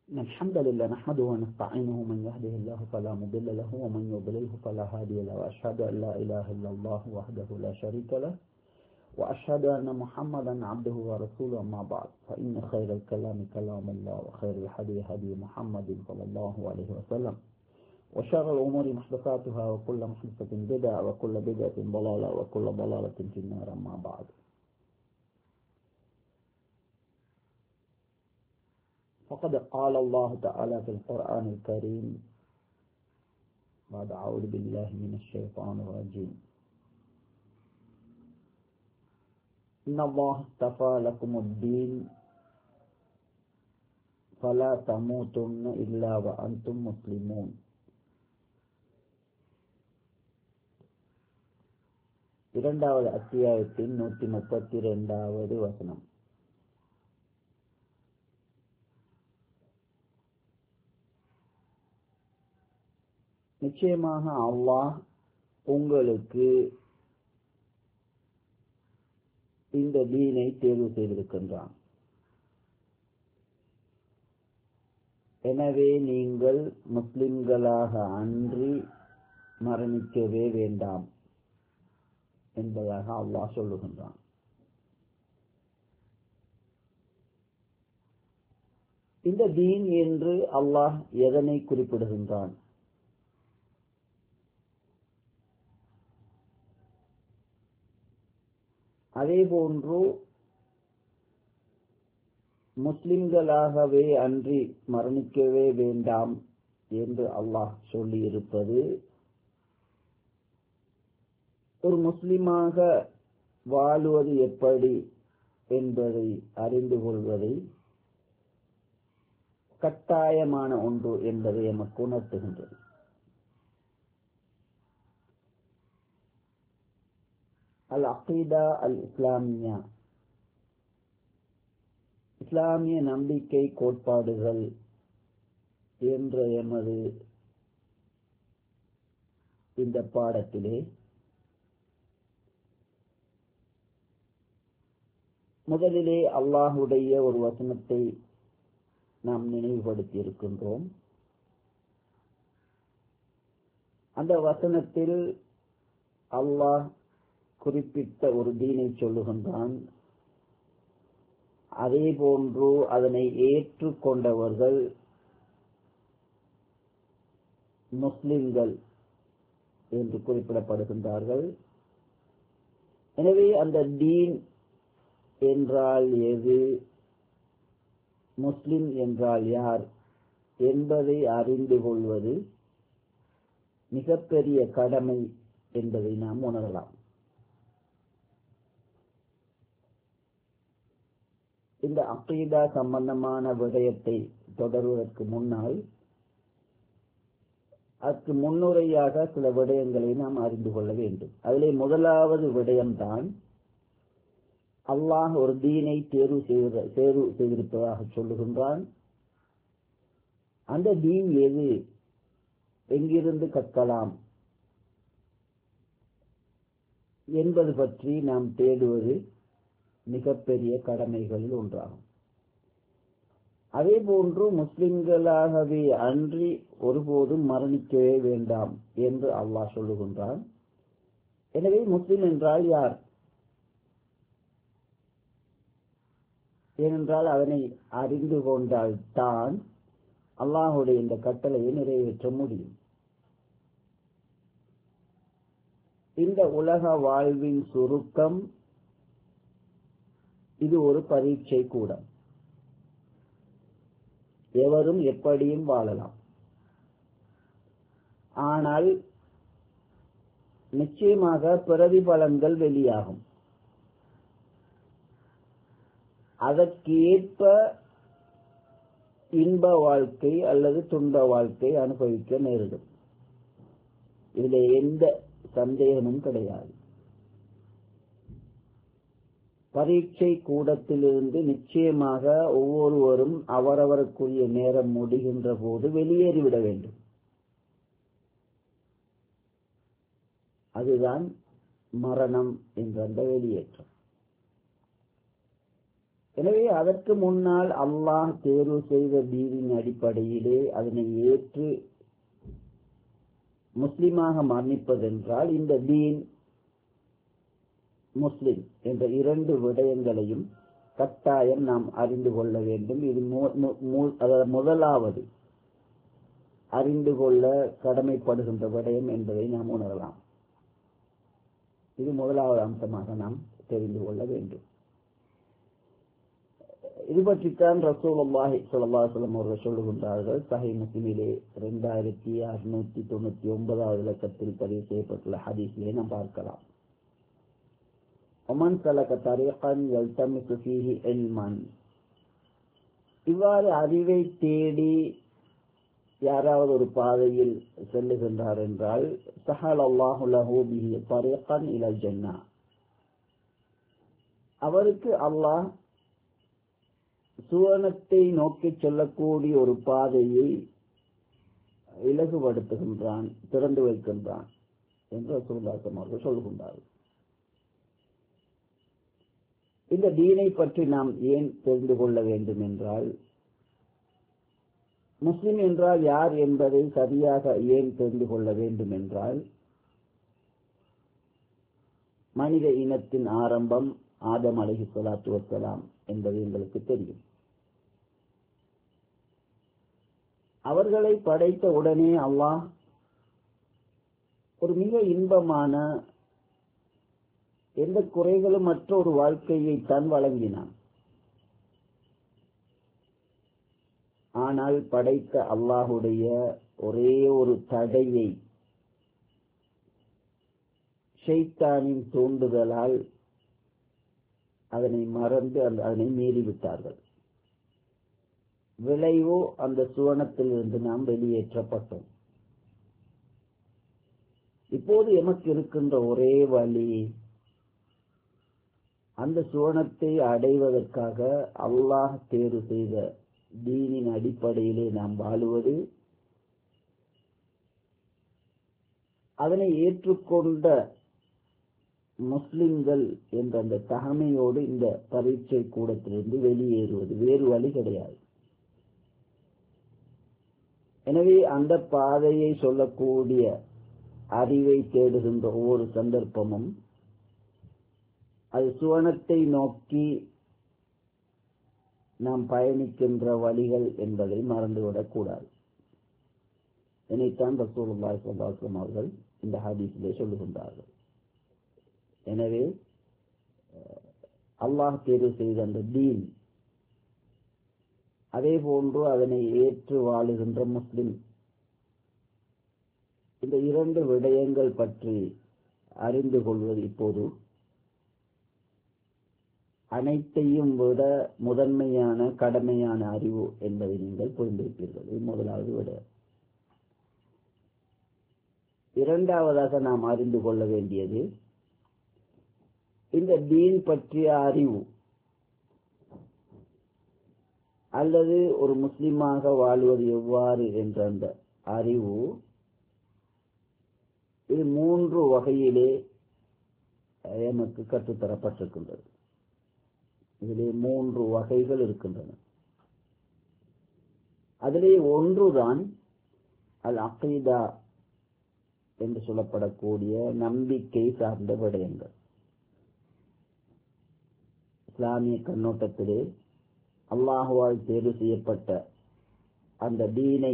الحمد لله نحمده ونستعينه من يهده الله فلا مضل له ومن يضلله فلا هادي له وأشهد أن لا إله إلا الله وحده لا شريك له وأشهد أن محمدا عبده ورسوله أما بعد فإن خير الكلام كلام الله وخير الهدي هدي محمد صلى الله عليه وسلم وشر الأمور محدثاتها وكل محدثة بدعة وكل بدعة ضلالة وكل ضلالة في النار أما بعد. فقد قال الله تعالى في القرآن الكريم بعد أعوذ بالله من الشيطان الرجيم إن الله اصطفى لكم الدين فلا تموتن إلا وأنتم مسلمون. இரண்டாவது அத்தியாயத்தின் 132வது வசனம். நிச்சயமாக அல்லாஹ் உங்களுக்கு இந்த தீனை தேர்வு செய்திருக்கின்றான். எனவே நீங்கள் முஸ்லிம்களாக அன்றி மரணிக்கவே வேண்டாம் என்பதாக அல்லாஹ் சொல்லுகின்றான். இந்த தீன் என்று அல்லாஹ் எதனை குறிப்பிடுகின்றான்? அதேபோன்று முஸ்லிம்களாகவே அன்றி மரணிக்கவே வேண்டாம் என்று அல்லாஹ் சொல்லியிருப்பது ஒரு முஸ்லிமாக வாழுவது எப்படி என்பதை அறிந்து கொள்வதை கட்டாயமான ஒன்று என்பதை எமக்கு உணர்த்துகின்றது. அல் அகீதா அல் இஸ்லாமியா, இஸ்லாமிய நம்பிக்கை கோட்பாடுகள் என்ற எமது இந்த பாடத்திலே முதலிலே அல்லாஹுடைய ஒரு வசனத்தை நாம் நினைவுபடுத்தி இருக்கின்றோம். அந்த வசனத்தில் அல்லாஹ் குறிப்பிட்ட ஒரு தீனை சொல்லுகின்றான். அதே போன்று அதனை ஏற்றுக்கொண்டவர்கள் முஸ்லிம்கள் என்று குறிப்பிடப்படுகின்றார்கள். எனவே அந்த தீன் என்றால் எது, முஸ்லிம் என்றால் யார் என்பதை அறிந்து கொள்வது மிகப்பெரிய கடமை என்பதை நாம் உணரலாம். இந்த அகீதா சம்பந்தமான விடயத்தை தொடர்வதற்கு முன்னால் அதற்கு முன்னுரையாக சில விடயங்களை நாம் அறிந்து கொள்ள வேண்டும். அதிலே முதலாவது விடயம்தான் அல்லாஹ் ஒரு தீனை தேர்வு செய்திருப்பதாக சொல்லுகின்றான். அந்த தீன் எது, எங்கிருந்து கற்கலாம் என்பது பற்றி நாம் தேடுவது மிகப்பெரிய கடமைகளில் ஒன்றாகும். அதே போன்று முஸ்லிம்களாகவே அன்றி ஒருபோதும் மரணிக்கவே வேண்டாம் என்று அல்லாஹ் சொல்லுகின்றான். எனவே முஸ்லிம் என்றால் யார்? ஏனென்றால் அதனை அறிந்து கொண்டால் தான் அல்லாஹுடைய இந்த கட்டளையை நிறைவேற்ற முடியும். இந்த உலக வாழ்வின் சுருக்கம் இது ஒரு பரீட்சை கூட. எவரும் எப்படியும் வாழலாம். ஆனால் நிச்சயமாக பிரதிபலன்கள் வெளியாகும். அதற்கேற்ப இன்ப வாழ்க்கை அல்லது துன்ப வாழ்க்கை அனுபவிக்க நேரிடும். இதில் எந்த சந்தேகமும் கிடையாது. பரீட்சை கூடத்திலிருந்து நிச்சயமாக ஒவ்வொருவரும் அவரவருக்குரிய நேரம் முடிகின்ற போது வெளியேறிவிட வேண்டும். அதுதான் மரணம் என்ற அந்த வெளியேற்றம். எனவே அதற்கு முன்னால் அல்லாஹ் தேர்வு செய்த தீனின் அடிப்படையிலே அதனை ஏற்று முஸ்லிமாக மரணிப்பதென்றால் இந்த தீன் முஸ்லிம் என்ற இரண்டு விடயங்களையும் கட்டாயம் நாம் அறிந்து கொள்ள வேண்டும். இது முதலாவது அறிந்து கொள்ள கடமைப்படுகின்ற விடயம் என்பதை நாம் உணரலாம். இது முதலாவது அம்சமாக நாம் தெரிந்து கொள்ள வேண்டும். இது பற்றித்தான் ரசூலுல்லாஹி ஸல்லல்லாஹு அலைஹி வஸல்லம் அவர்கள் சொல்லுகின்றார்கள். சஹீஹ் முஸ்லிமிலே 2699வது இலக்கத்தில் பதிவு செய்யப்பட்டுள்ள ஹதீஸிலே நாம் பார்க்கலாம். ஒமன் சலக தரீகன் யல்தமிசு ஃபீஹி இல்மன், இவ்வாறு அறிவை தேடி யாராவது ஒரு பாதையில் செல்லுகின்றார் என்றால் ஸஹலல்லாஹு லஹு பிஹி தரீகன் இலல் ஜன்னah, அவருக்கு அல்லாஹ் சுவனத்தை நோக்கி செல்லக்கூடிய ஒரு பாதையை இலகுபடுத்துகின்றான், திறந்து வைக்கின்றான் என்று ரசூலுல்லாஹி அவர்கள் சொல்கின்றார்கள். இந்த தீனை பற்றி நாம் ஏன் தெரிந்து கொள்ள வேண்டும் என்றால், முஸ்லிம் என்றால் யார் என்பதை சரியாக ஏன் தெரிந்து கொள்ள வேண்டும் என்றால், மனித இனத்தின் ஆரம்பம் ஆதம் அலைஹிஸ்ஸலாத்து வஸ்ஸலாம் என்பது எங்களுக்கு தெரியும். அவர்களை படைத்த உடனே அல்லாஹ் ஒரு மிக இன்பமான, எந்த குறைகளும் மற்ற ஒரு வாழ்க்கையை தான் வழங்கினான். ஆனால் படைத்த அல்லாஹுடைய ஒரே ஒரு தடையை ஷைத்தானின் தூண்டுதலால் அதனை மறந்து அதனை மீறிவிட்டார்கள். விளைவோ அந்த சுவனத்தில் இருந்து நாம் வெளியேற்றப்பட்டோம். இப்போது எமக்கு இருக்கின்ற ஒரே வழி, அந்த சுவனத்தை அடைவதற்காக அல்லாஹ் தேர்வு செய்த தீனின் அடிப்படையிலே நாம் வாழுவது, அதனை ஏற்றுக்கொண்ட முஸ்லிம்கள் என்ற அந்த தகமையோடு இந்த பரீட்சை கூடத்திலிருந்து வெளியேறுவது. வேறு வழி கிடையாது. எனவே அந்த பாதையை சொல்லக்கூடிய அறிவை தேடுகின்ற ஒவ்வொரு சந்தர்ப்பமும் அது சுவனத்தை நோக்கி நாம் பயணிக்கின்ற வழிகள் என்பதை மறந்துவிடக் கூடாது. இதைத்தான் ரசூலுல்லாஹி ஸல்லல்லாஹு அலைஹி வஸல்லம் அவர்கள் இந்த ஹதீஸிலே சொல்லுகின்றார்கள். எனவே அல்லாஹ் தேர்வு செய்த அந்த தீன், அதே போன்று அதனை ஏற்று வாழுகின்ற முஸ்லிம், இந்த இரண்டு விடயங்கள் பற்றி அறிந்து கொள்வது இப்போது அனைத்தையும் விட முதன்மையான கடமையான அறிவு என்பதை நீங்கள் புரிந்திருப்பீர்கள். இது முதலாவது விடயம். இரண்டாவதாக நாம் அறிந்து கொள்ள வேண்டியது இந்த தீன் பற்றிய அறிவு, அல்லது ஒரு முஸ்லிமாக வாழ்வது எவ்வாறு என்ற அந்த அறிவு, இது மூன்று வகையிலே எமக்கு கற்றுத்தரப்பட்டிருக்கின்றது. இதிலே மூன்று வகைகள் இருக்கின்றன. அதிலே ஒன்றுதான் அல் அகீதா என்று சொல்லப்படக்கூடிய நம்பிக்கை சார்ந்த விடயங்கள். இஸ்லாமிய கண்ணோட்டத்திலே அல்லாஹுவால் தேர்வு செய்யப்பட்ட அந்த தீனை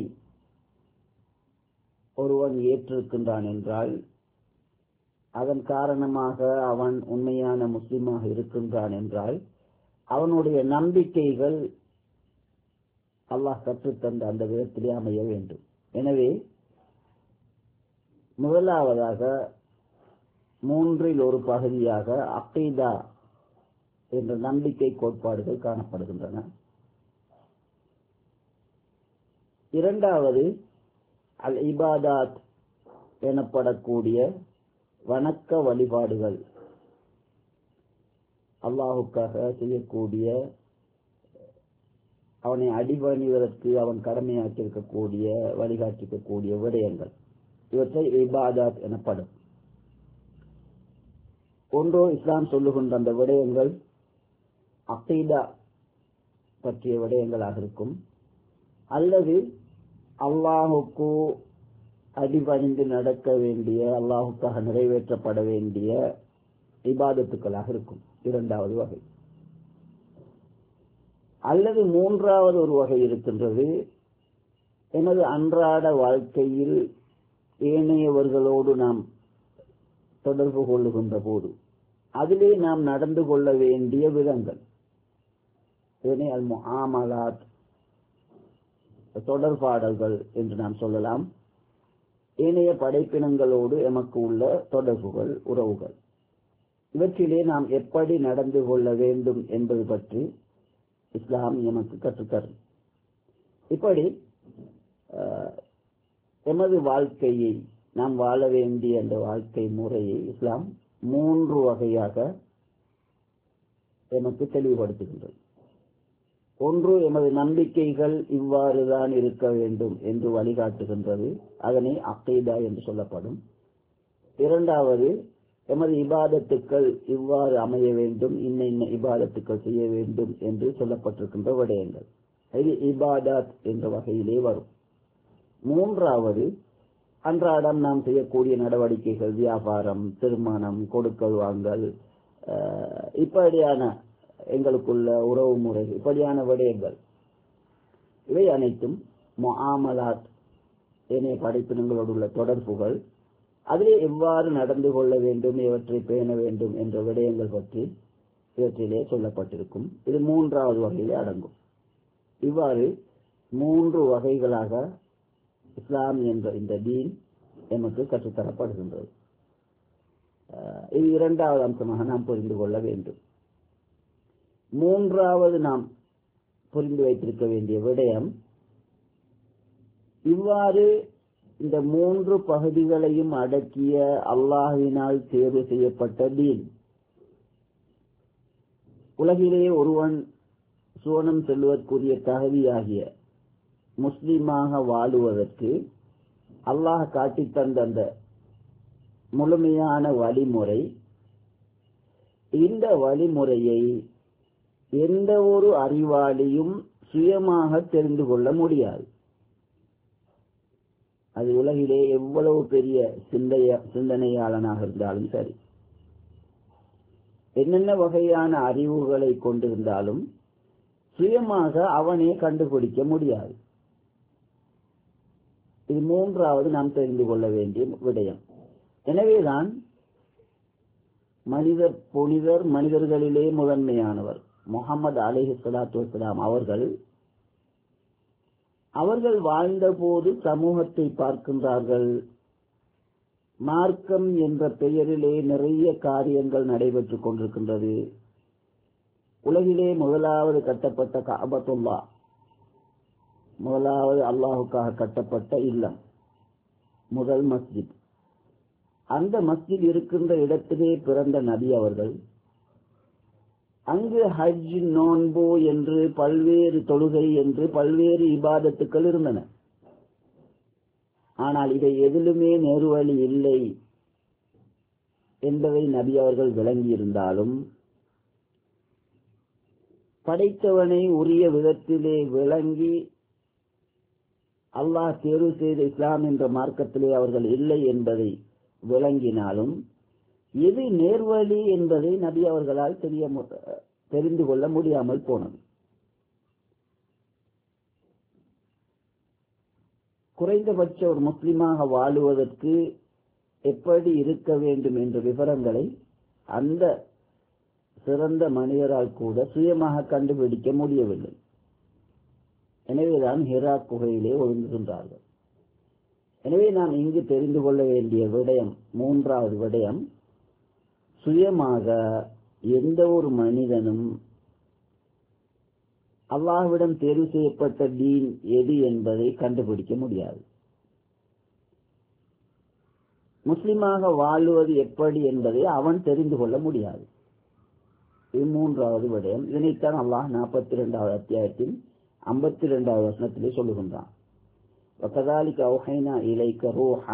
ஒருவன் ஏற்றிருக்கின்றான் என்றால் அதன் காரணமாக அவன் உண்மையான முஸ்லிமாக இருக்கின்றான் என்றால் அவனுடைய நம்பிக்கைகள் அல்லாஹ் கற்றுத்தந்த அந்த விதத்திலே அமைய வேண்டும். எனவே முதலாவதாக மூன்றில் ஒரு பகுதியாக அகீதா என்ற நம்பிக்கை கோட்பாடுகள் காணப்படுகின்றன. இரண்டாவது அல் இபாதாத் எனப்படக்கூடிய வணக்க வழிபாடுகள், அல்லாஹுக்காக செய்யக்கூடிய, அவனை அடிபணிவதற்கு அவன் கடமையாற்றிருக்கக்கூடிய, வழிகாட்டிருக்கக்கூடிய விடயங்கள், இவற்றை இபாதாத் எனப்படும். ஒன்றோ இஸ்லாம் சொல்லுகின்ற அந்த விடயங்கள் அகீதா பற்றிய விடயங்களாக இருக்கும், அல்லது அல்லாஹுக்கு அடிபணிந்து நடக்க வேண்டிய, அல்லாஹுக்காக நிறைவேற்றப்பட வேண்டிய இபாதத்துக்களாக இருக்கும். இரண்டாவது வகை. அல்லது மூன்றாவது ஒரு வகை இருக்கின்றது, எனது அன்றாட வாழ்க்கையில் ஏனையவர்களோடு நாம் தொடர்பு கொள்ளுகின்ற போது அதிலே நாம் நடந்து கொள்ள வேண்டிய விதங்கள், இதனை அல் முஆமலாத், தொடர்பாடல்கள் என்று நாம் சொல்லலாம். ஏனைய படைப்பினங்களோடு எமக்கு உள்ள தொடர்புகள், உறவுகள், இவற்றிலே நாம் எப்படி நடந்து கொள்ள வேண்டும் என்பது பற்றி இஸ்லாம் எமக்கு கற்றுத்தரும். இப்படி எமது வாழ்க்கையை, நாம் வாழ வேண்டிய அந்த வாழ்க்கை முறையை இஸ்லாம் 3 வகையாக எமக்கு தெளிவுபடுத்துகின்றது. ஒன்று, எமது நம்பிக்கைகள் இவ்வாறுதான் இருக்க வேண்டும் என்று வழிகாட்டுகின்றது, அதனை அகீதா என்று சொல்லப்படும். இரண்டாவது, எமது இபாதத்துக்கள் இவ்வாறு அமைய வேண்டும், இன்ன இபாதத்துக்கள் செய்ய வேண்டும் என்று சொல்லப்பட்டிருக்கின்ற விடயங்கள், இது இபாதத் என்ற வகையிலே வரும். மூன்றாவது, அன்றாடம் நாம் செய்யக்கூடிய நடவடிக்கைகள், வியாபாரம், திருமணம், கொடுக்கல் வாங்கல், இப்படியான எங்களுக்குள்ள உறவு முறை, இப்படியான விடயங்கள், இவை அனைத்தும் முஆமலாத், ஏனைய படைப்பினங்களோடு உள்ள தொடர்புகள், அதிலே எவ்வாறு நடந்து கொள்ள வேண்டும், இவற்றை பேண வேண்டும் என்ற விடயங்கள் பற்றி இவற்றிலே சொல்லப்பட்டிருக்கும். இது மூன்றாவது வகையிலே அடங்கும். இவ்வாறு 3 வகைகளாக இஸ்லாம் என்ற இந்த தீன் எமக்கு கற்றுத்தரப்படுகின்றது. இது இரண்டாவது அம்சமாக நாம் புரிந்து கொள்ள வேண்டும். மூன்றாவது நாம் புரிந்து வைத்திருக்க வேண்டிய விடயம், இவ்வாறு இந்த 3 பகுதிகளையும் அடக்கிய அல்லாஹ்வினால் தேர்வு செய்யப்பட்ட தீன், உலகிலே ஒருவன் சுவனம் செல்வதற்குரிய தகுதியாகிய முஸ்லிமாக வாழுவதற்கு அல்லாஹ் காட்டித் தந்த அந்த முழுமையான வழிமுறை, இந்த வழிமுறையை எந்த ஒரு அறிவாளியும் சுயமாக தெரிந்து கொள்ள முடியாது. அது உலகிலே எவ்வளவு பெரிய சிந்தனையாளனாக இருந்தாலும் சரி, என்னென்ன வகையான அறிவுகளை கொண்டிருந்தாலும் சுயமாக அவனே கண்டுபிடிக்க முடியாது. இது மூன்றாவது நாம் தெரிந்து கொள்ள வேண்டிய விடயம். எனவேதான் புனிதர், மனிதர்களிலே முதன்மையானவர் முஹம்மது அலைஹிஸ்ஸலாத்து வஸ்ஸலாம் அவர்கள் வாழ்ந்த போது சமூகத்தை பார்க்கின்றார்கள். மார்க்கம் என்ற பெயரிலே நிறைய காரியங்கள் நடைபெற்றுக் கொண்டிருக்கின்றது. உலகிலே முதலாவது கட்டப்பட்ட கஅபத்துல்லா, முதலாவது அல்லாஹுக்காக கட்டப்பட்ட இல்லம், முதல் மஸ்ஜித், அந்த மஸ்ஜித் இருக்கின்ற இடத்திலே பிறந்த நபி அவர்கள். அங்கு ஹஜ், நோன்பு என்று பல்வேறு தொழுகை என்று பல்வேறு இபாதத்துக்கள் இருந்தன. ஆனால் இதை எதிலுமே நேர்வழி இல்லை என்பதை நபி அவர்கள் விளங்கியிருந்தாலும், படைத்தவனை உரிய விதத்திலே விளங்கி அல்லாஹ் தேர்வு செய்த இஸ்லாம் என்ற மார்க்கத்திலே அவர்கள் இல்லை என்பதை விளங்கினாலும், எது நேர்வழி என்பதை நபி அவர்களால் தெரிந்து கொள்ள முடியாமல் போனது. குறைந்தபட்ச ஒரு முஸ்லிமாக வாழுவதற்கு எப்படி இருக்க வேண்டும் என்ற விவரங்களை அந்த சிறந்த மனிதரால் கூட சுயமாக கண்டுபிடிக்க முடியவில்லை. எனவேதான் ஹிரா குகையிலே ஒதுங்குகின்றார்கள். எனவே நாம் இங்கு தெரிந்து கொள்ள வேண்டிய விடயம், மூன்றாவது விடயம், சுயமாக எந்த ஒரு மனிதனும் அல்லாஹ்விடம் தேர்வு செய்யப்பட்ட தீன் எது என்பதை கண்டுபிடிக்க முடியாது. முஸ்லிமாக வாழுவது எப்படி என்பதை அவன் தெரிந்து கொள்ள முடியாது. இது மூன்றாவது விடயம். இதனைத்தான் அல்லாஹ் 42வது அத்தியாயத்தில் 52வது வசனத்திலே சொல்லுகின்றான். وَكَذَلِكَ أَوْحَيْنَا إِلَيْكَ رُوحًا,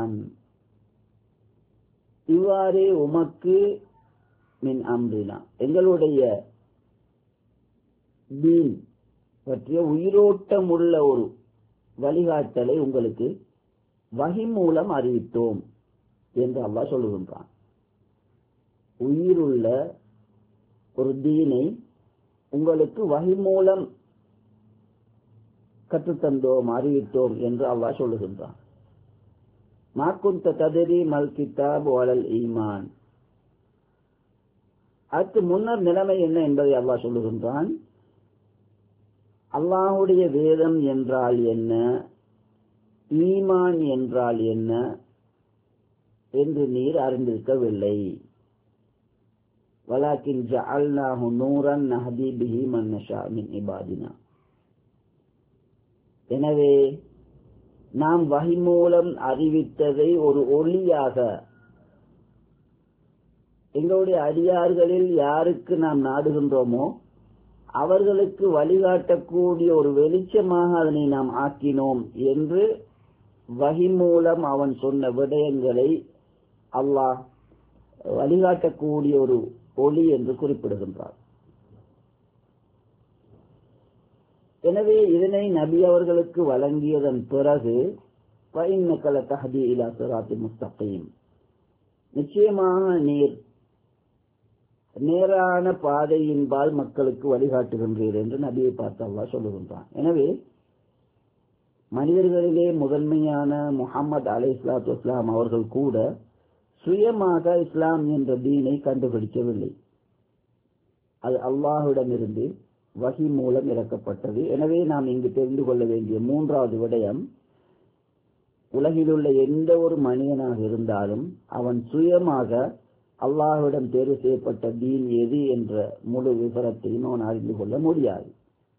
இவ்வாறே உமக்கு மின் அம்ரினா, எங்களுடைய தீன், பற்றிய உயிரோட்டம் உள்ள ஒரு வழிகாட்டலை உங்களுக்கு வஹி மூலம் அறிவித்தோம் என்று அல்லாஹ் சொல்லுகின்றான். உயிருள்ள ஒரு தீனை உங்களுக்கு வஹி மூலம் கற்றுத்தந்தோம், அறிவித்தோம் என்று அல்லாஹ் சொல்லுகின்றான். மா குன்த தத்ரி மல் கிதாப் வலல் ஈமான். அதுக்கு முன்னர் நிலைமை என்ன என்பதை அல்லாஹ் சொல்லுகின்றான். அல்லாஹுடைய வேதம் என்றால் என்ன, ஈமான் என்றால் என்ன என்று நீர் அறிந்திருக்கவில்லை. வலாக்கின் ஜஅல்நாஹு நூரன் நஹ்தி பிஹி மன் நஷா மின் இபாதினா. எனவே நாம் வஹி மூலம் அறிவித்ததை ஒரு ஒளியாக எங்களுடைய அடியார்களில் யாருக்கு நாம் நாடுகின்றோமோ அவர்களுக்கு வழிகாட்டக்கூடிய ஒரு வெளிச்சமாக அதனை நாம் ஆக்கினோம் என்று வஹி மூலம் அவன் சொன்ன விடயங்களை அல்லாஹ் வழிகாட்டக்கூடிய ஒரு ஒளி என்று குறிப்பிடுகின்றார். எனவே இதனை நபி அவர்களுக்கு வழங்கியதன் பிறகு ஃபஇன்னக லதஹ்தி இலா சிராத்தின் முஸ்தகீம், நிச்சயமாக நீர் நேரான பாதையின்பால் மக்களுக்கு வழிகாட்டுகின்றீர் என்று நபியை பார்த்து அல்லாஹ் சொல்லுகின்றான். எனவே மனிதர்களிலே முதன்மையான முஹம்மது அலைஹிஸ்ஸலாத்து வஸ்ஸலாம் அவர்கள் கூட சுயமாக இஸ்லாம் என்ற தீனை கண்டுபிடிக்கவில்லை. அது அல்லாஹ்விடமிருந்து வஹி மூலம் இறக்கப்பட்டது. எனவே நாம் இங்கு தெரிந்து கொள்ள வேண்டிய மூன்றாவது விடயம், உலகிலுள்ள எந்த ஒரு மனிதனாக இருந்தாலும் அவன் சுயமாக அல்லாஹ்விடம் தேர்வு செய்யப்பட்ட தீன் எது என்ற முழு விவரத்தையும் அவன் அறிந்து கொள்ள முடியாது.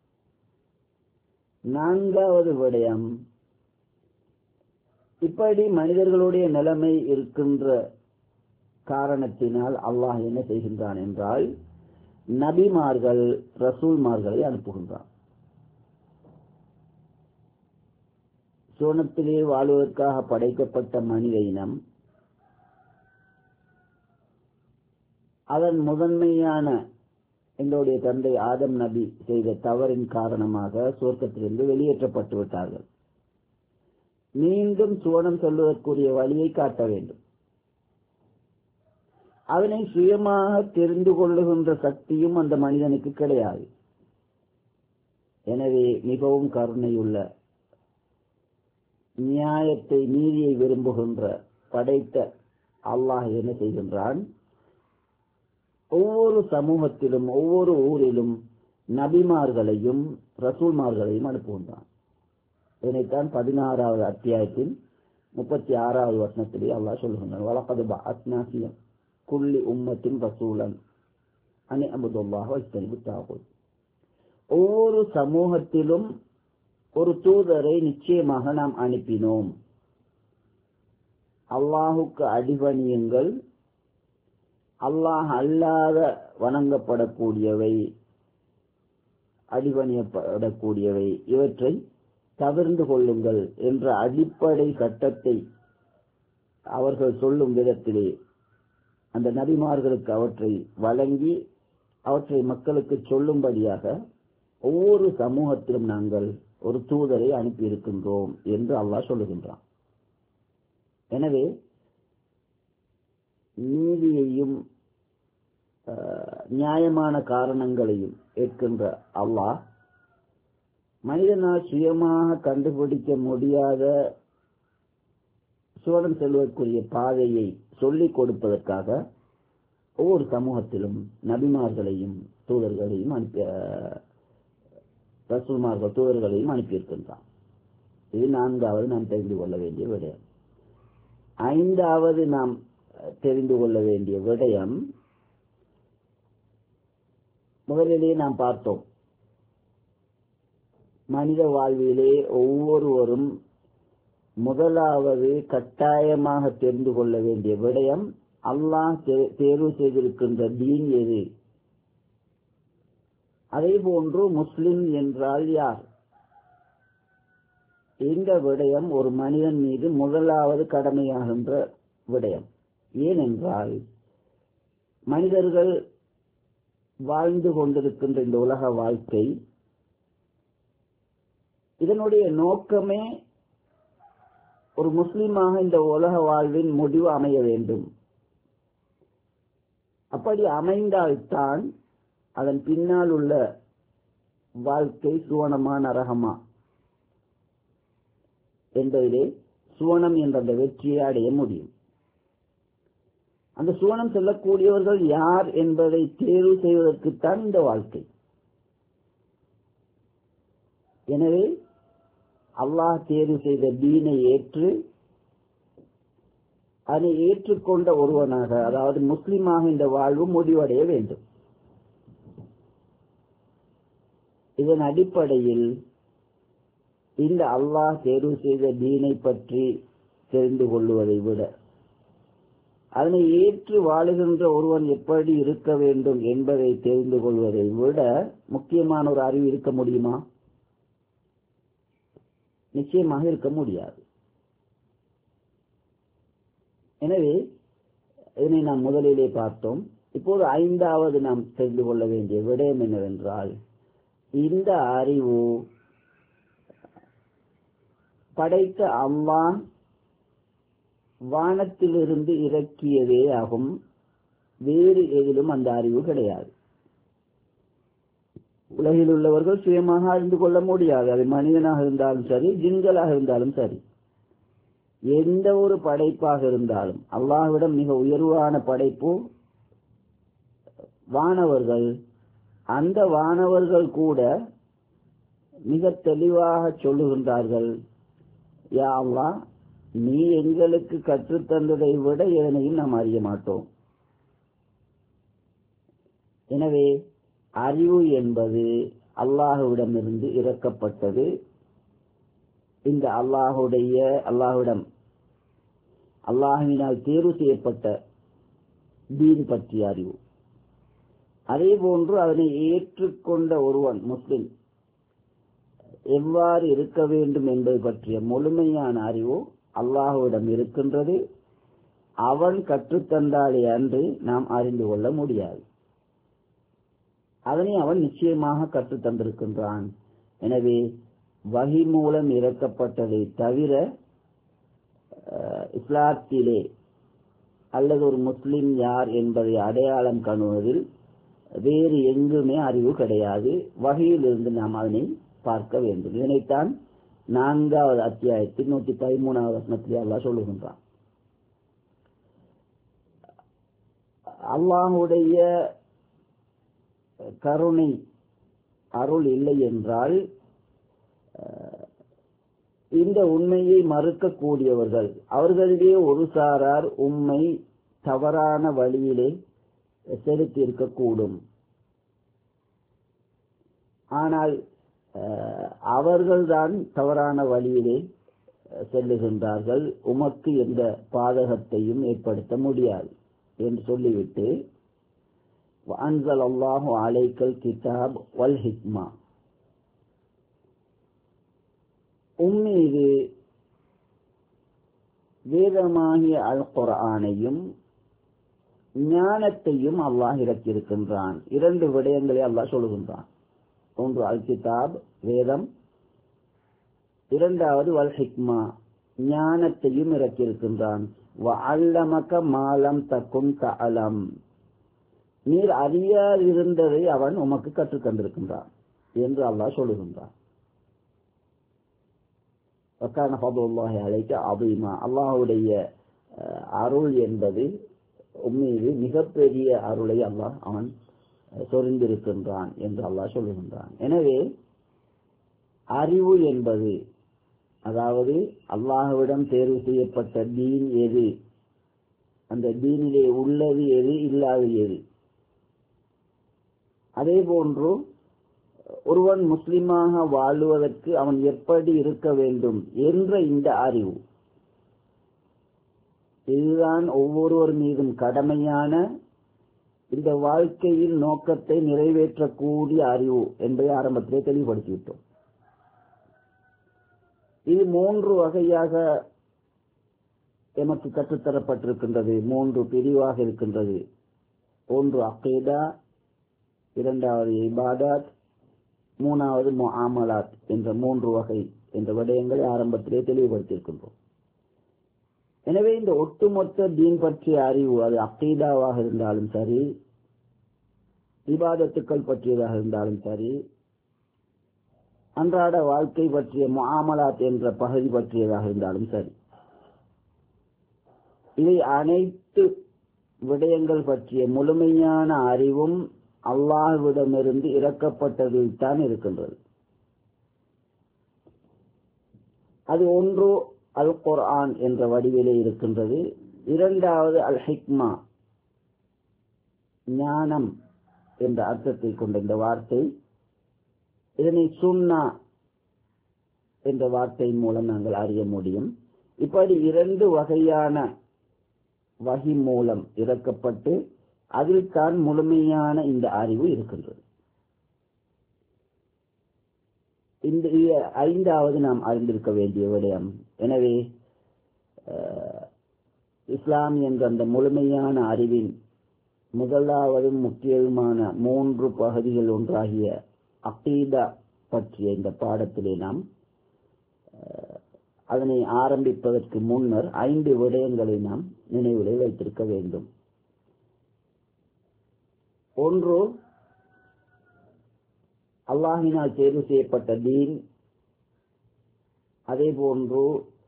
நான்காவது விடயம், இப்படி மனிதர்களுடைய நிலைமை இருக்கின்ற காரணத்தினால் அல்லாஹ் என்ன செய்கின்றான் என்றால் நபிமார்கள் ரசூல்மார்களை அனுப்புகின்றான். சோனத்திலே வாழ்வதற்காக படைக்கப்பட்ட மனித இனம் அதன் முதன்மையான எங்களுடைய தந்தை ஆதம் நபி செய்த தவறின் காரணமாக சுவர்க்கத்திலிருந்து வெளியேற்றப்பட்டு விட்டார்கள். மீண்டும் சுவனம் சொல்வதற்குரிய வழியை காட்ட வேண்டும். அதனை சுயமாக தெரிந்து கொள்ளுகின்ற சக்தியும் அந்த மனிதனுக்கு கிடையாது. எனவே மிகவும் கருணையுள்ள, நியாயத்தை நீதியை விரும்புகின்ற படைத்த அல்லாஹ் என்ன செய்கின்றான், ஒவ்வொரு சமூகத்திலும் ஒவ்வொரு ஊரிலும் நபிமார்களையும் ரசூல்மார்களையும் அனுப்புகின்றான். இதனைத்தான் 16வது அத்தியாயத்தில் 36வது வசனத்திலே அல்லாஹ் சொல்லுகின்றான். வலகத் பஅத்னா ஃபீ குல்லி உம்மத்தின் ரசூலன் அன் இஅ்புதுல்லாஹ வஜ்தனிபுத் தாகூத். ஒவ்வொரு சமூகத்திலும் ஒரு தூதரை நிச்சயமாக நாம் அனுப்பினோம். அல்லாஹுக்கு அடிபணியுங்கள், அல்லாஹ் அல்லாத வணங்கப்படக்கூடியவை, அடிபணியப்படக்கூடியவை இவற்றை தவிர்ந்து கொள்ளுங்கள் என்ற அடிப்படை சட்டத்தை அவர்கள் சொல்லும் விதத்திலே அந்த நபிமார்களுக்கு அவற்றை வழங்கி அவற்றை மக்களுக்கு சொல்லும்படியாக ஒவ்வொரு சமூகத்திலும் நாங்கள் ஒரு தூதரை அனுப்பியிருக்கின்றோம் என்று அல்லாஹ் சொல்லுகின்றான். எனவே நீதியையும் நியாயமான காரணங்களையும் ஏற்கின்ற அல்லாஹ் மனிதனால் சுயமாக கண்டுபிடிக்க முடியாத சுவனம் செல்வதற்குரிய பாதையை சொல்லிக் கொடுப்பதற்காக ஒவ்வொரு சமூகத்திலும் நபிமார்களையும் தூதர்களையும் ரசூல்மார்கள் தூதர்களையும் அனுப்பியிருக்கின்றான். இது 4வது நாம் தெரிந்து கொள்ள வேண்டிய விடயம். 5வது நாம் தெரிந்து கொள்ள வேண்டிய விடயம், முதலிலே நாம் பார்த்தோம், மனித வாழ்விலே ஒவ்வொருவரும் முதலாவது கட்டாயமாக தெரிந்து கொள்ள வேண்டிய விடயம், அல்லாஹ் தேர்வு செய்திருக்கின்ற தீன் எது, அதே போன்று முஸ்லிம் என்றால் யார். இந்த விடயம் ஒரு மனிதன் மீது முதலாவது கடமையாகின்ற விடயம். ஏனென்றால் மனிதர்கள் வாழ்ந்து கொண்டிருக்கின்ற இந்த உலக வாழ்க்கை இதனுடைய நோக்கமே ஒரு முஸ்லிமாக இந்த உலக வாழ்வின் முடிவு அமைய வேண்டும். அப்படி அமைந்தால்தான் அதன் பின்னால் உள்ள வாழ்க்கை சுவனமா நரகமா என்பதிலே சுவனம் என்ற அந்த வெற்றியை அடைய முடியும். அந்த சுவனம் செல்லக்கூடியவர்கள் யார் என்பதை தேர்வு செய்வதற்குத்தான் இந்த வாழ்க்கை. எனவே அல்லாஹ் தேர்வு செய்த தீனை ஏற்று அதை ஏற்றுக்கொண்ட ஒருவனாக, அதாவது முஸ்லிமாக இந்த வாழ்வு முடிவடைய வேண்டும். இதன் அடிப்படையில் இந்த அல்லாஹ் தேர்வு செய்த தீனை பற்றி தெரிந்து கொள்வதை விட, அதனை ஏற்று வாழுகின்ற ஒருவன் எப்படி இருக்க வேண்டும் என்பதை தெரிந்து கொள்வதை விட முக்கியமான ஒரு அறிவு இருக்க முடியுமா? நிச்சயமாக இருக்க முடியாது. எனவே இதனை நாம் முதலிலே பார்த்தோம். இப்போது ஐந்தாவது நாம் தெரிந்து கொள்ள வேண்டிய விடயம் என்னவென்றால், இந்த அறிவு படைத்த அல்லாஹ் வானத்திலிருந்து இறக்கியதே ஆகும். வேறு எதிலும் அந்த அறிவு கிடையாது. உலகில் உள்ளவர்கள் சுயமாக அறிந்து கொள்ள முடியாது. அது மனிதனாக இருந்தாலும் சரி, ஜின்களாக இருந்தாலும் சரி, எந்த ஒரு படைப்பாக இருந்தாலும். அல்லாஹ்விடம் மிக உயர்வான படைப்பு வானவர்கள். அந்த வானவர்கள் கூட மிக தெளிவாக சொல்லுகின்றார்கள், யா அல்லாஹ், நீ எங்களுக்கு கற்றுத்தந்ததை விட எதனையும் நாம் அறிய மாட்டோம். எனவே அறிவு என்பது அல்லாஹ்விடமிருந்து இறக்கப்பட்டது. இந்த அல்லாஹ்விடம் அல்லாஹ்வினால் தேர்வு செய்யப்பட்ட தீன் பற்றிய அறிவு. அதே போன்று அதனை ஏற்றுக்கொண்ட ஒருவன் முஸ்லிம் எவ்வாறு இருக்க வேண்டும் என்பது பற்றிய முழுமையான அறிவு அல்லாஹ்விடம் இருக்கின்றது. அவன் கற்றுத்தந்தாலே அன்று நாம் அறிந்து கொள்ள முடியாது. அதனை அவன் நிச்சயமாக கற்றுத்தந்திருக்கின்றான். எனவே வஹி மூலம் இறக்கப்பட்டதை தவிர இஸ்லாத்திலே அல்லது ஒரு முஸ்லிம் யார் என்பதை அடையாளம் காணுவதில் வேறு எங்குமே அறிவு கிடையாது. வஹியிலிருந்து நாம் அதனை பார்க்க வேண்டும். இதனைத்தான் 4வது அத்தியாயத்தில் 113வது வசனத்திலே அல்லாஹ் சொல்லுகின்றான். அல்லாஹ்வுடைய கருணை அருள் இல்லை என்றால் இந்த உண்மையை மறுக்கக்கூடியவர்கள், அவர்களிடையே ஒரு சாரார் உண்மை தவறான வழியிலே செலுத்தி இருக்கக்கூடும். ஆனால் அவர்கள்தான் தவறான வழியிலே செல்லுகின்றார்கள், உமக்கு எந்த பாதகத்தையும் ஏற்படுத்த முடியாது என்று சொல்லிவிட்டு, அன்ஸல் அல்லாஹு அலைக்கல் கிதாப் வல் ஹிக்மா, உம்மீது வேதமாகிய அல் குர்ஆனையும் ஞானத்தையும் அல்லாஹ் இறக்கியிருக்கின்றான். 2 விடயங்களை அல்லாஹ் சொல்லுகின்றான். ஒன்று அல் கிதாப் வேதம், 2வது வல் ஹிக்மா ஞானத்தையும் இறக்கியிருக்கின்றான். வஅல்லமக மாலம் தகுன் தஅலம், நீர் அறியாதிருந்ததை அவன் உமக்கு கற்றுத் தந்திருக்கின்றான் என்று அல்லாஹ் சொல்லுகின்றான். வகான ஃபதுல்லாஹி அலைக அதீமா, அல்லாஹ்வுடைய அருள் என்பது உம்மீது மிகப்பெரிய அருளை அல்லாஹ் அவன் சொரிந்திருக்கின்றான் என்று அல்லாஹ் சொல்லுகின்றான். எனவே அறிவு என்பது, அதாவது அல்லாஹ்விடம் தேர்வு செய்யப்பட்ட தீன் எது, அந்த தீனிலே உள்ளது எது, இல்லாது எது, அதே போன்று ஒருவன் முஸ்லிமாக வாழுவதற்கு அவன் எப்படி இருக்க வேண்டும் என்ற இந்த அறிவு, இதுதான் ஒவ்வொருவர் மீதும் கடமையான இந்த வாழ்க்கையின் நோக்கத்தை நிறைவேற்றக்கூடிய அறிவு என்பதை ஆரம்பத்திலே தெளிவுபடுத்திவிட்டோம். இது 3 வகையாக எமக்கு கற்றுத்தரப்பட்டிருக்கின்றது. 3 பிரிவாக இருக்கின்றது. ஒன்று அகீதா, 2வது இபாதத், மூணாவது முஆமலாத் என்ற 3 வகை என்ற விடயங்களை ஆரம்பத்திலே தெளிவுபடுத்தியிருக்கின்றோம். எனவே இந்த ஒட்டுமொத்த தீன் பற்றிய அறிவு, அது அக்கீதாவாக இருந்தாலும் சரி, இபாதத்துக்கள் பற்றியதாக இருந்தாலும் சரி, அன்றாட வாழ்க்கை பற்றிய முஆமலாத் என்ற பகுதி பற்றியதாக இருந்தாலும் சரி, இவை அனைத்து விடயங்கள் பற்றிய முழுமையான அறிவும் அல்லாஹ்விடமிருந்து இறக்கப்பட்டதில் தான் இருக்கின்றது. அது ஒன்று அல் குர்ஆன் என்ற வடிவிலே இருக்கின்றது. இரண்டாவது அல் ஹிக்மா, ஞானம் என்ற அர்த்தத்தை கொண்ட இந்த வார்த்தை, இதனை சுன்னா என்ற வார்த்தையின் மூலம் நாங்கள் அறிய முடியும். இப்படி 2 வகையான வஹி மூலம் இறக்கப்பட்டு அதில் தான் முழுமையான இந்த அறிவு இருக்கின்றது. இந்த 5வது நாம் அறிந்திருக்க வேண்டிய விடயம். எனவே இஸ்லாம் என்ற அந்த முழுமையான அறிவின் முதலாவது முக்கியமான 3 பகுதிகள் ஒன்றாகிய அகீதா பற்றிய இந்த பாடத்திலே நாம் அதனை ஆரம்பிப்பதற்கு முன்னர் 5 விடயங்களை நாம் நினைவிலே வைத்திருக்க வேண்டும். ஒன்று, அல்லாஹினால் தேர்வு செய்யப்பட்ட தீன், அதே போன்று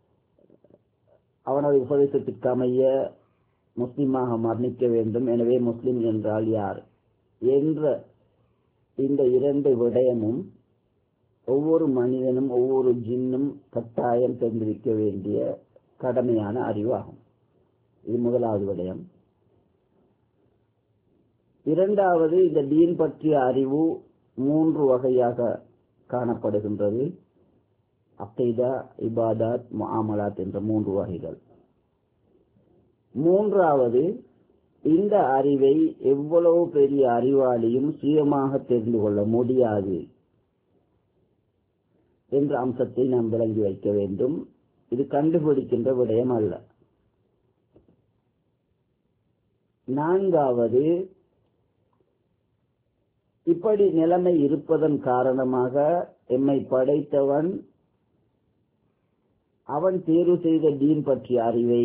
அவனது உபதேசத்திற்கு அமைய முஸ்லிமாக மரணிக்க வேண்டும். எனவே முஸ்லிம் என்றால் யார் என்ற இந்த 2 விடயமும் ஒவ்வொரு மனிதனும் ஒவ்வொரு ஜின்னும் கட்டாயம் தெரிந்திருக்க வேண்டிய கடமையான அறிவாகும். இது முதலாவது விடயம். இரண்டாவது, இந்த தீன் பற்றிய அறிவு 3 வகையாக காணப்படுகின்றது. அகீதா, இபாதத், முஆமலாத் என்ற 3 வகைகள். மூன்றாவது, இந்த அறிவை எவ்வளவு பெரிய அறிவாளியும் சுயமாக தெரிந்து கொள்ள முடியாது என்ற அம்சத்தை நாம் விளங்கி வைக்க வேண்டும். இது கண்டுபிடிக்கின்ற விடயம் அல்ல. நான்காவது, இப்படி நிலைமை இருப்பதன் காரணமாக எம்மை படைத்தவன் அவன் தேர்வு செய்த தீன் பற்றிய அறிவை,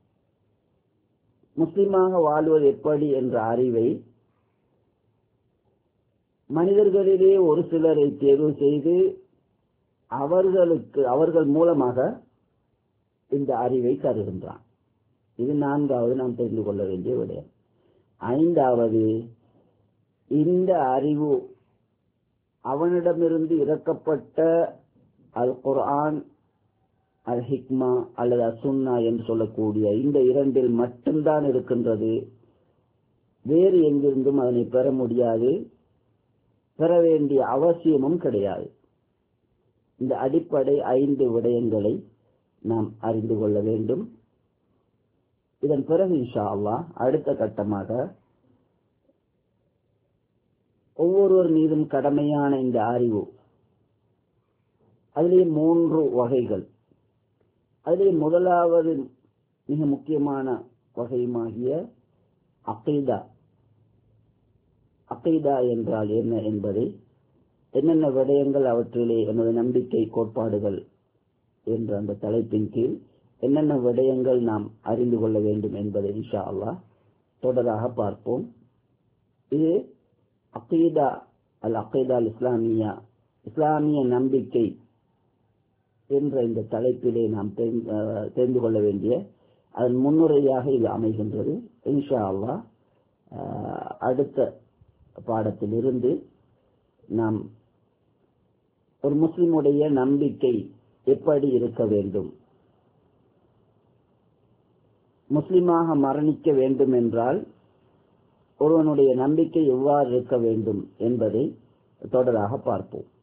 முஸ்லிமாக வாழ்வது எப்படி என்ற அறிவை மனிதர்களிலே ஒரு சிலரை தேர்வு செய்து அவர்கள் மூலமாக இந்த அறிவை தருகின்றான். இது 4வது நாம் தெரிந்து கொள்ள வேண்டிய விடயம். 5வது, இந்த அறிவு அவனிடமிருந்து இறக்கப்பட்ட அல் குர்ஆன், அல் ஹிக்மா அல்லது அசுன்னா என்று சொல்லக்கூடிய இந்த 2இல் மட்டும்தான் இருக்கின்றது. வேறு எங்கிருந்தும் அதனை பெற முடியாது, பெற வேண்டிய அவசியமும் கிடையாது. இந்த அடிப்படை 5 விடயங்களை நாம் அறிந்து கொள்ள வேண்டும். இதன் பிறகு இன்ஷா அல்லாஹ் அடுத்த கட்டமாக ஒவ்வொருவர் மீதும் கடமையான இந்த அறிவு, அதிலே 3 வகைகள். அதிலே முதலாவது மிக முக்கியமான வகையுமாகிய அகீதா. அகீதா என்றால் என்ன என்பதை, என்னென்ன விடயங்கள் அவற்றிலே எனது நம்பிக்கை கோட்பாடுகள் என்ற அந்த தலைப்பின் கீழ் என்னென்ன விடயங்கள் நாம் அறிந்து கொள்ள வேண்டும் என்பதை இன்ஷா அல்லாஹ் தொடராக பார்ப்போம். இது அகீதா அல் அகீதா அல் இஸ்லாமியா, இஸ்லாமிய நம்பிக்கை என்ற இந்த தலைப்பிலே நாம் தெரிந்து கொள்ள வேண்டிய அதன் முன்னுரையாக இது அமைகின்றது. இன்ஷா அல்லாஹ் அடுத்த பாடத்திலிருந்து நாம் ஒரு முஸ்லிமுடைய நம்பிக்கை எப்படி இருக்க வேண்டும், முஸ்லிமாக மரணிக்க வேண்டும் என்றால் ஒருவனுடைய நம்பிக்கை எவ்வாறு இருக்க வேண்டும் என்பதை தொடராக பார்ப்போம்.